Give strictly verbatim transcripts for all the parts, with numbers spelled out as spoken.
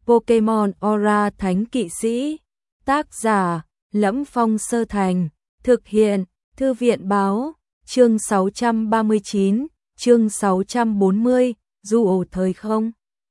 Pokemon Aura Thánh Kỵ Sĩ. Tác giả: Lẫm Phong Sơ Thành. Thực hiện: Thư viện báo. Chương sáu trăm ba mươi chín, chương sáu trăm bốn mươi, du ổ thời không.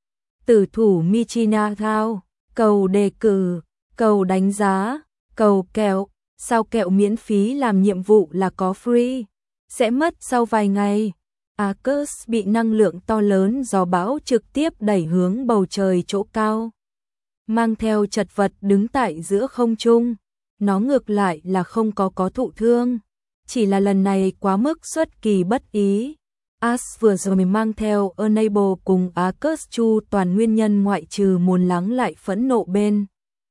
Tử thủ Michina Thao, cầu đề cử, cầu đánh giá, cầu kẹo, sao kẹo miễn phí làm nhiệm vụ là có free, sẽ mất sau vài ngày. Arceus bị năng lượng to lớn gió bão trực tiếp đẩy hướng bầu trời chỗ cao, mang theo chật vật đứng tại giữa không trung. Nó ngược lại là không có có thụ thương, chỉ là lần này quá mức xuất kỳ bất ý. Ash vừa rồi mình mang theo Enable cùng Arceus chu toàn nguyên nhân ngoại trừ muốn lắng lại phẫn nộ bên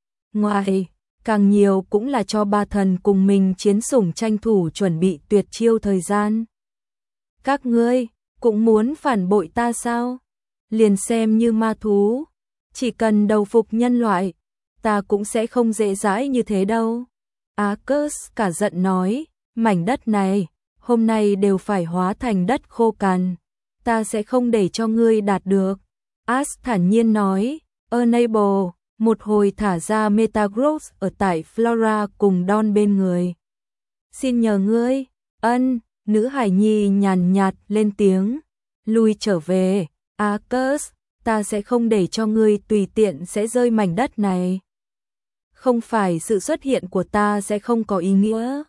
ngoài, càng nhiều cũng là cho ba thần cùng mình chiến sủng tranh thủ chuẩn bị tuyệt chiêu thời gian. Các ngươi cũng muốn phản bội ta sao? Liền xem như ma thú, chỉ cần đầu phục nhân loại, ta cũng sẽ không dễ dãi như thế đâu. Arceus cả giận nói, mảnh đất này hôm nay đều phải hóa thành đất khô cằn, ta sẽ không để cho ngươi đạt được. Ash thản nhiên nói, Enable, một hồi thả ra Metagross ở tại Flora cùng Dawn bên người. Xin nhờ ngươi. Ân, nữ hải nhi nhàn nhạt lên tiếng, lui trở về. Arceus, ta sẽ không để cho ngươi tùy tiện sẽ rơi mảnh đất này. Không phải sự xuất hiện của ta sẽ không có ý nghĩa.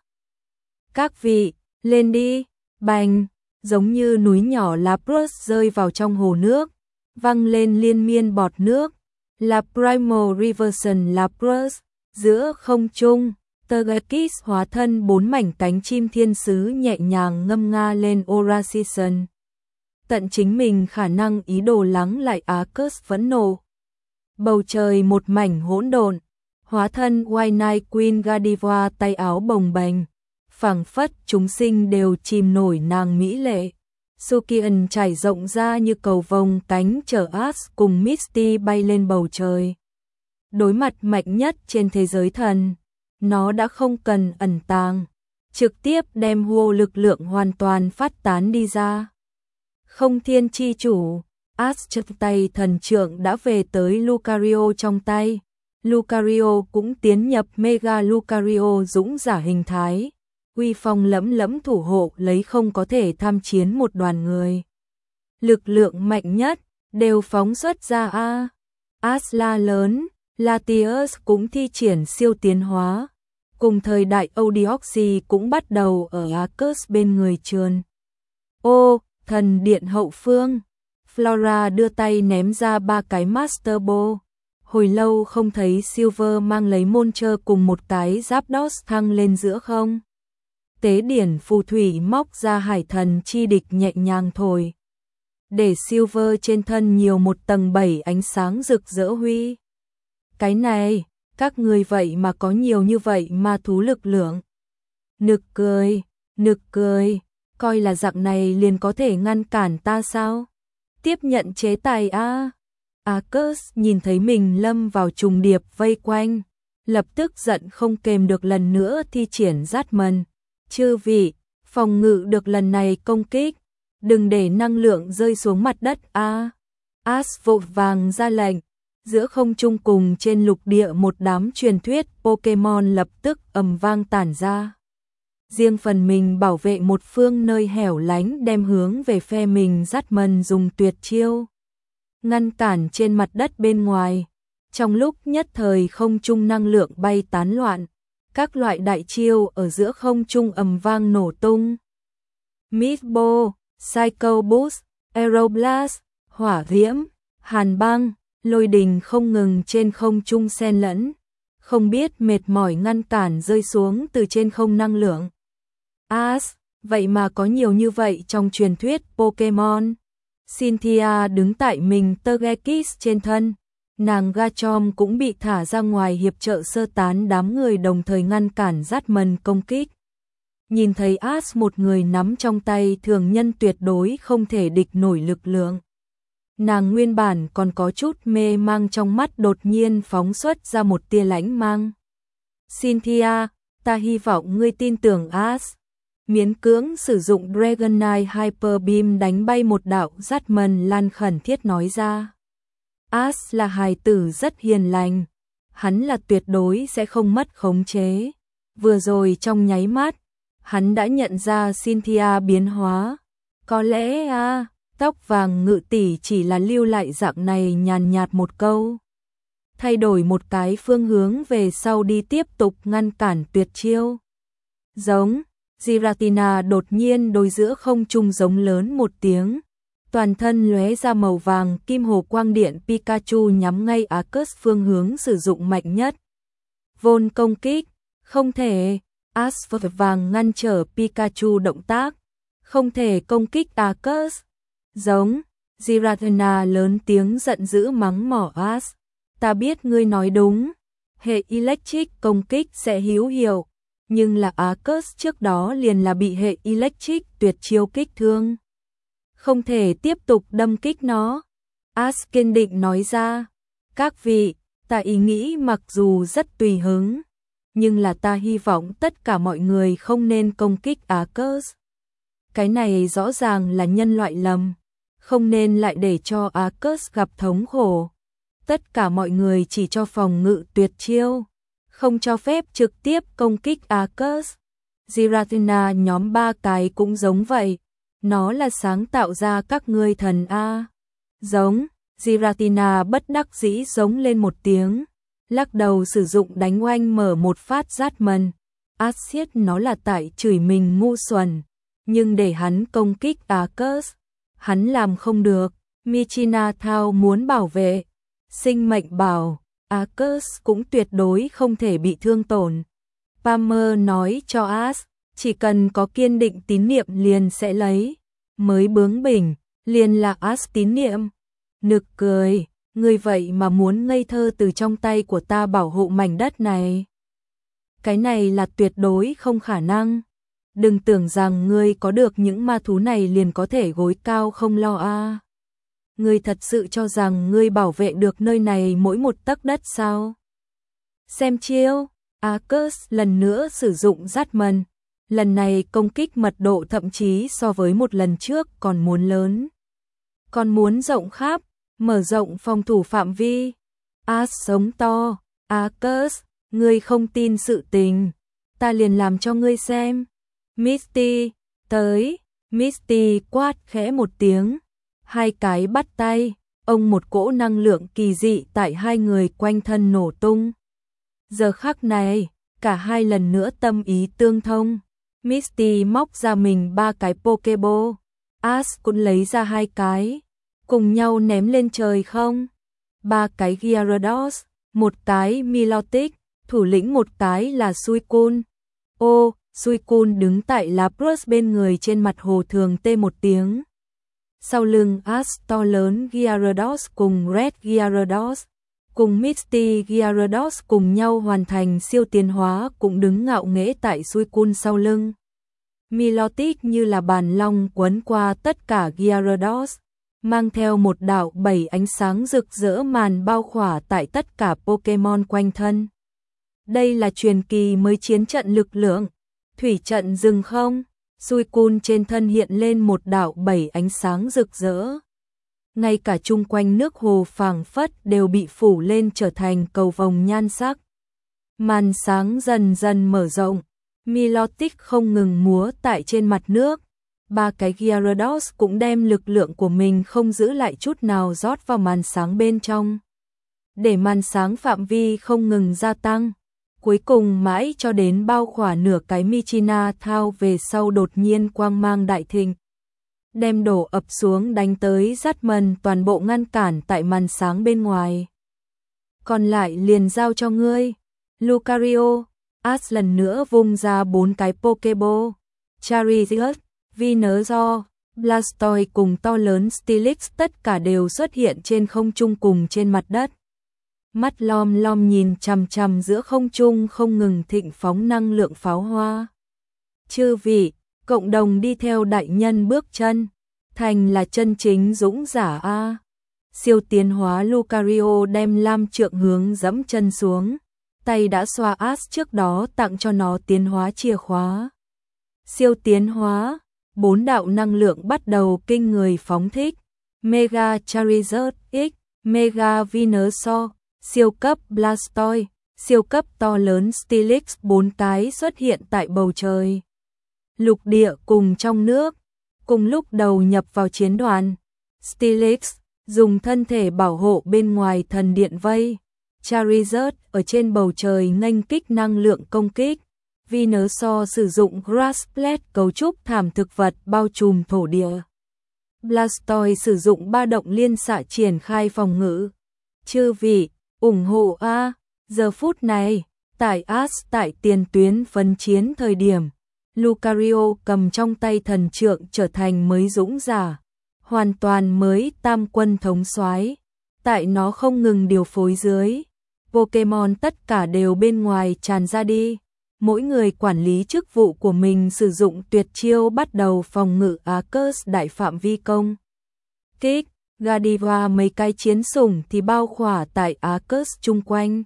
Các vị, lên đi. Bành, giống như núi nhỏ Lapras rơi vào trong hồ nước, văng lên liên miên bọt nước. La Primal Reversion Lapras, giữa không trung, Togekiss hóa thân bốn mảnh cánh chim thiên sứ nhẹ nhàng ngâm nga lên Aura Season. Tận chính mình khả năng ý đồ lắng lại Arceus phẫn nộ. Bầu trời một mảnh hỗn độn, hóa thân White Knight Queen Godiva tay áo bồng bềnh, phảng phất chúng sinh đều chìm nổi nàng mỹ lệ. Sukian trải rộng ra như cầu vồng cánh chở Ash cùng Misty bay lên bầu trời. Đối mặt mạnh nhất trên thế giới thần, nó đã không cần ẩn tàng, trực tiếp đem hô lực lượng hoàn toàn phát tán đi ra. Không thiên chi chủ, Ash chật tay thần trượng đã về tới Lucario trong tay. Lucario cũng tiến nhập Mega Lucario dũng giả hình thái, uy phong lẫm lẫm thủ hộ lấy không có thể tham chiến một đoàn người. Lực lượng mạnh nhất đều phóng xuất ra a. Ash la lớn, Latios cũng thi triển siêu tiến hóa. Cùng thời đại Audioxy cũng bắt đầu ở Arceus bên người trườn. Ô, thần điện hậu phương. Flora đưa tay ném ra ba cái Master Ball. Hồi lâu không thấy Silver mang lấy Moltres cùng một cái Zapdos thăng lên giữa không. Tế điển phù thủy móc ra hải thần chi địch nhẹ nhàng thổi, để Silver trên thân nhiều một tầng bảy ánh sáng rực rỡ huy. Cái này, các người vậy mà có nhiều như vậy ma thú lực lượng. Nực cười, nực cười, coi là dạng này liền có thể ngăn cản ta sao? Tiếp nhận chế tài a. Arceus nhìn thấy mình lâm vào trùng điệp vây quanh, lập tức giận không kềm được lần nữa thi triển dát mần. Chư vị, phòng ngự được lần này công kích, đừng để năng lượng rơi xuống mặt đất a. Ash vội vàng ra lệnh, giữa không trung cùng trên lục địa một đám truyền thuyết Pokemon lập tức ầm vang tản ra. Riêng phần mình bảo vệ một phương nơi hẻo lánh đem hướng về phe mình dắt mần dùng tuyệt chiêu, ngăn cản trên mặt đất bên ngoài. Trong lúc nhất thời không trung năng lượng bay tán loạn, các loại đại chiêu ở giữa không trung ầm vang nổ tung. Meatball, Psycho Boost, Aeroblast, hỏa diễm, hàn băng, lôi đình không ngừng trên không trung xen lẫn, không biết mệt mỏi ngăn cản rơi xuống từ trên không năng lượng. Ash, vậy mà có nhiều như vậy trong truyền thuyết Pokemon. Cynthia đứng tại mình Togekiss trên thân, nàng Garchomp cũng bị thả ra ngoài hiệp trợ sơ tán đám người đồng thời ngăn cản dát mần công kích. Nhìn thấy Ash một người nắm trong tay thường nhân tuyệt đối không thể địch nổi lực lượng. Nàng nguyên bản còn có chút mê mang trong mắt đột nhiên phóng xuất ra một tia lãnh mang. Cynthia, ta hy vọng ngươi tin tưởng Ash. Miễn cưỡng sử dụng Dragonite Hyper Beam đánh bay một đạo dát mần lan khẩn thiết nói ra. As là hài tử rất hiền lành, hắn là tuyệt đối sẽ không mất khống chế. Vừa rồi trong nháy mắt, hắn đã nhận ra Cynthia biến hóa. Có lẽ à, tóc vàng ngự tỷ chỉ là lưu lại dạng này nhàn nhạt một câu. Thay đổi một cái phương hướng về sau đi tiếp tục ngăn cản tuyệt chiêu. Giống, Giratina đột nhiên đôi giữa không trung giống lớn một tiếng. Toàn thân lóe ra màu vàng kim hồ quang điện Pikachu nhắm ngay Arceus phương hướng sử dụng mạnh nhất. Vôn công kích, không thể, Ash vàng ngăn trở Pikachu động tác, không thể công kích Arceus. Giống, Giratina lớn tiếng giận dữ mắng mỏ Ash. Ta biết ngươi nói đúng, hệ Electric công kích sẽ hữu hiệu, nhưng là Arceus trước đó liền là bị hệ Electric tuyệt chiêu kích thương. Không thể tiếp tục đâm kích nó. Ash kiên định nói ra, các vị, ta ý nghĩ mặc dù rất tùy hứng, nhưng là ta hy vọng tất cả mọi người không nên công kích Arceus. Cái này rõ ràng là nhân loại lầm, không nên lại để cho Arceus gặp thống khổ. Tất cả mọi người chỉ cho phòng ngự tuyệt chiêu, không cho phép trực tiếp công kích Arceus. Giratina nhóm ba cái cũng giống vậy, nó là sáng tạo ra các ngươi thần A. Giống, Giratina bất đắc dĩ giống lên một tiếng, lắc đầu sử dụng đánh oanh mở một phát rát mần. Acid nó là tại chửi mình ngu xuẩn, nhưng để hắn công kích Arceus, hắn làm không được. Michina Thao muốn bảo vệ sinh mệnh bảo, Arceus cũng tuyệt đối không thể bị thương tổn. Palmer nói cho Ash, chỉ cần có kiên định tín niệm liền sẽ lấy. Mới bướng bỉnh, liền là Ash tín niệm. Nực cười, ngươi vậy mà muốn ngây thơ từ trong tay của ta bảo hộ mảnh đất này. Cái này là tuyệt đối không khả năng. Đừng tưởng rằng ngươi có được những ma thú này liền có thể gối cao không lo a. Ngươi thật sự cho rằng ngươi bảo vệ được nơi này mỗi một tấc đất sao? Xem chiêu, Arceus lần nữa sử dụng dắt mần. Lần này công kích mật độ thậm chí so với một lần trước còn muốn lớn. Còn muốn rộng khắp, mở rộng phòng thủ phạm vi. Ash sống to, Arceus, ngươi không tin sự tình, ta liền làm cho ngươi xem. Misty, tới, Misty quát khẽ một tiếng. Hai cái bắt tay, ông một cỗ năng lượng kỳ dị tại hai người quanh thân nổ tung. Giờ khắc này, cả hai lần nữa tâm ý tương thông. Misty móc ra mình ba cái Pokeball, Ash cũng lấy ra hai cái, cùng nhau ném lên trời không. Ba cái Gyarados, một cái Milotic, thủ lĩnh một cái là Suicune. Ô, Suicune đứng tại Lapras bên người trên mặt hồ thường tê một tiếng. Sau lưng Ash to lớn Gyarados cùng Red Gyarados, cùng Misty Gyarados cùng nhau hoàn thành siêu tiến hóa cũng đứng ngạo nghễ tại Suicune sau lưng. Milotic như là bàn long quấn qua tất cả Gyarados, mang theo một đạo bảy ánh sáng rực rỡ màn bao khỏa tại tất cả Pokemon quanh thân. Đây là truyền kỳ mới chiến trận lực lượng, thủy trận rừng không? Suicune trên thân hiện lên một đạo bảy ánh sáng rực rỡ. Ngay cả chung quanh nước hồ phảng phất đều bị phủ lên trở thành cầu vồng nhan sắc. Màn sáng dần dần mở rộng, Milotic không ngừng múa tại trên mặt nước. Ba cái Gyarados cũng đem lực lượng của mình không giữ lại chút nào rót vào màn sáng bên trong. Để màn sáng phạm vi không ngừng gia tăng. Cuối cùng mãi cho đến bao khỏa nửa cái Michina Thao về sau đột nhiên quang mang đại thịnh. Đem đổ ập xuống đánh tới dắt mần toàn bộ ngăn cản tại màn sáng bên ngoài. Còn lại liền giao cho ngươi. Lucario, Ash lần nữa vung ra bốn cái Pokeball. Charizard, Venusaur, Blastoise cùng to lớn Steelix tất cả đều xuất hiện trên không trung cùng trên mặt đất. Mắt lom lom nhìn chằm chằm giữa không trung không ngừng thịnh phóng năng lượng pháo hoa. Chư vị, cộng đồng đi theo đại nhân bước chân, thành là chân chính dũng giả a. Siêu tiến hóa Lucario đem lam trượng hướng dẫm chân xuống, tay đã xoa Ash trước đó tặng cho nó tiến hóa chìa khóa. Siêu tiến hóa, bốn đạo năng lượng bắt đầu kinh người phóng thích. Mega Charizard X, Mega Venusaur, siêu cấp Blastoise, siêu cấp to lớn Steelix bốn cái xuất hiện tại bầu trời. Lục địa cùng trong nước, cùng lúc đầu nhập vào chiến đoàn. Steelix dùng thân thể bảo hộ bên ngoài thần điện vây. Charizard ở trên bầu trời nghênh kích năng lượng công kích. Venusaur sử dụng Grass Plate cấu trúc thảm thực vật bao trùm thổ địa. Blastoise sử dụng ba động liên xạ triển khai phòng ngự. Chư vị, ủng hộ A. Giờ phút này, tại Ash tại tiền tuyến phân chiến thời điểm, Lucario cầm trong tay thần trượng trở thành mới dũng giả, hoàn toàn mới tam quân thống soái. Tại nó không ngừng điều phối dưới, Pokemon tất cả đều bên ngoài tràn ra đi. Mỗi người quản lý chức vụ của mình sử dụng tuyệt chiêu bắt đầu phòng ngự Arceus đại phạm vi công kích. Godiva mấy cái chiến sủng thì bao khỏa tại Arceus chung quanh.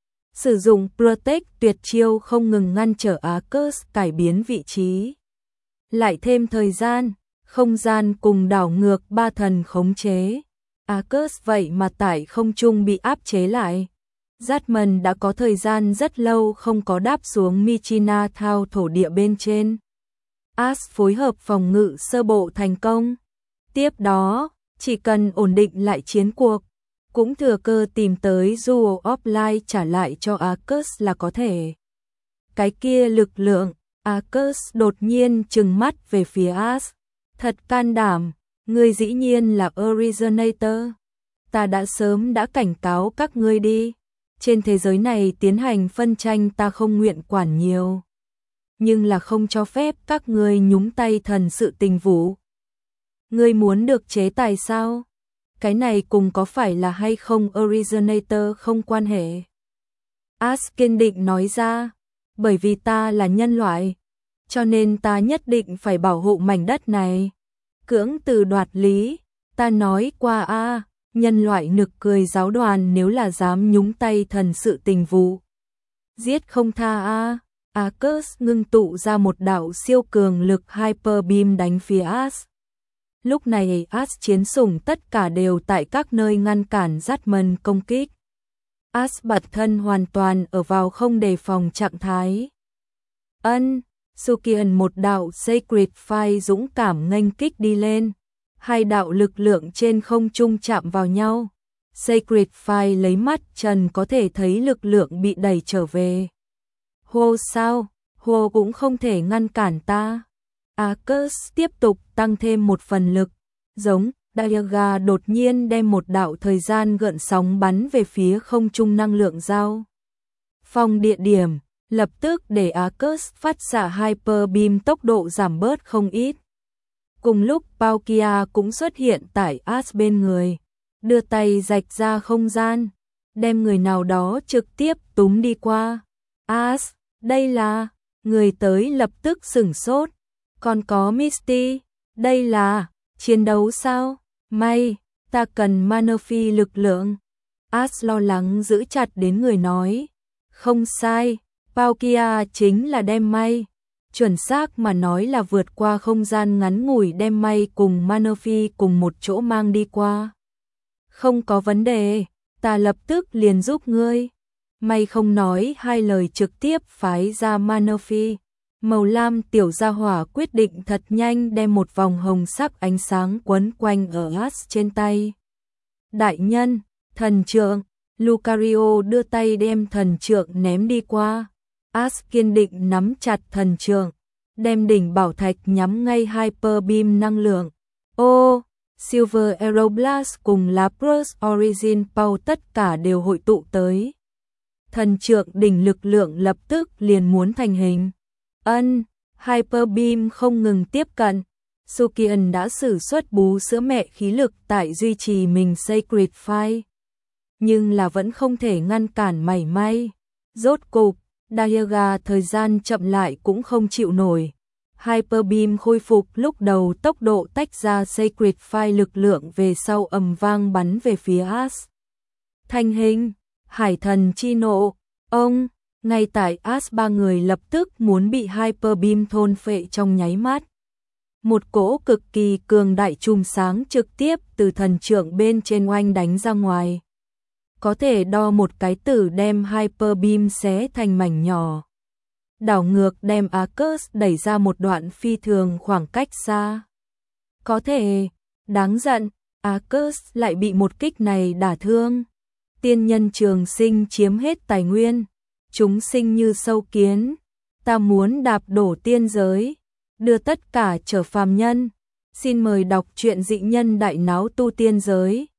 Sử dụng Protect tuyệt chiêu không ngừng ngăn trở Arceus cải biến vị trí. Lại thêm thời gian, không gian cùng đảo ngược ba thần khống chế. Arceus vậy mà tại không trung bị áp chế lại. Zatman đã có thời gian rất lâu không có đáp xuống Michina thao thổ địa bên trên. Ash phối hợp phòng ngự sơ bộ thành công. Tiếp đó, chỉ cần ổn định lại chiến cuộc, cũng thừa cơ tìm tới Jewel of Light trả lại cho Arceus là có thể. Cái kia lực lượng, Arceus đột nhiên trừng mắt về phía Ash. Thật can đảm, ngươi dĩ nhiên là Originator. Ta đã sớm đã cảnh cáo các ngươi đi. Trên thế giới này tiến hành phân tranh ta không nguyện quản nhiều. Nhưng là không cho phép các ngươi nhúng tay thần sự tình vũ. Ngươi muốn được chế tài sao? Cái này cùng có phải là hay không Originator không quan hệ. Ash kiên định nói ra, bởi vì ta là nhân loại, cho nên ta nhất định phải bảo hộ mảnh đất này. Cưỡng từ đoạt lý, ta nói qua a. Nhân loại nực cười giáo đoàn nếu là dám nhúng tay thần sự tình vụ. Giết không tha a. Arceus ngưng tụ ra một đạo siêu cường lực Hyper Beam đánh phía Ash. Lúc này Ash chiến sủng tất cả đều tại các nơi ngăn cản Zatman công kích. Ash bật thân hoàn toàn ở vào không đề phòng trạng thái. Ân, Sukian một đạo Sacred Fire dũng cảm nghênh kích đi lên. Hai đạo lực lượng trên không trung chạm vào nhau. Sacred Fire lấy mắt trần có thể thấy lực lượng bị đẩy trở về. Hô sao? Hô cũng không thể ngăn cản ta. Arceus tiếp tục tăng thêm một phần lực. Giống, Dialga đột nhiên đem một đạo thời gian gợn sóng bắn về phía không trung năng lượng giao. Phong địa điểm, lập tức để Arceus phát xạ Hyper Beam tốc độ giảm bớt không ít. Cùng lúc Palkia cũng xuất hiện tại Ash bên người, đưa tay rạch ra không gian, đem người nào đó trực tiếp túm đi qua. Ash, đây là, người tới lập tức sửng sốt, còn có Misty, đây là, chiến đấu sao? May, ta cần Manaphy lực lượng. Ash lo lắng giữ chặt đến người nói, không sai, Palkia chính là đem may. Chuẩn xác mà nói là vượt qua không gian ngắn ngủi đem may cùng Manaphy cùng một chỗ mang đi qua. Không có vấn đề, ta lập tức liền giúp ngươi. May không nói hai lời trực tiếp phái ra Manaphy. Màu lam tiểu gia hỏa quyết định thật nhanh đem một vòng hồng sắc ánh sáng quấn quanh ở Ash trên tay. Đại nhân, thần trượng, Lucario đưa tay đem thần trượng ném đi qua. Ash kiên định nắm chặt thần trượng, đem đỉnh bảo thạch nhắm ngay Hyper Beam năng lượng. Ô, Silver Aeroblast cùng Lapras Origin Power tất cả đều hội tụ tới. Thần trượng đỉnh lực lượng lập tức liền muốn thành hình. Ân, Hyper Beam không ngừng tiếp cận. Sukian đã sử xuất bú sữa mẹ khí lực tại duy trì mình Sacred Fire. Nhưng là vẫn không thể ngăn cản mảy may. Rốt cục, Dialga thời gian chậm lại cũng không chịu nổi. Hyper Beam khôi phục lúc đầu tốc độ tách ra Sacred Fire lực lượng về sau ầm vang bắn về phía Ash. Thành hình, hải thần chi nộ, ông, ngay tại Ash ba người lập tức muốn bị Hyper Beam thôn phệ trong nháy mắt. Một cỗ cực kỳ cường đại chùm sáng trực tiếp từ thần trượng bên trên oanh đánh ra ngoài. Có thể đo một cái tử đem Hyper Beam xé thành mảnh nhỏ. Đảo ngược đem Arcus đẩy ra một đoạn phi thường khoảng cách xa. Có thể, đáng giận, Arcus lại bị một kích này đả thương. Tiên nhân trường sinh chiếm hết tài nguyên, chúng sinh như sâu kiến, ta muốn đạp đổ tiên giới, đưa tất cả trở phàm nhân. Xin mời đọc truyện Dị Nhân Đại Náo Tu Tiên Giới.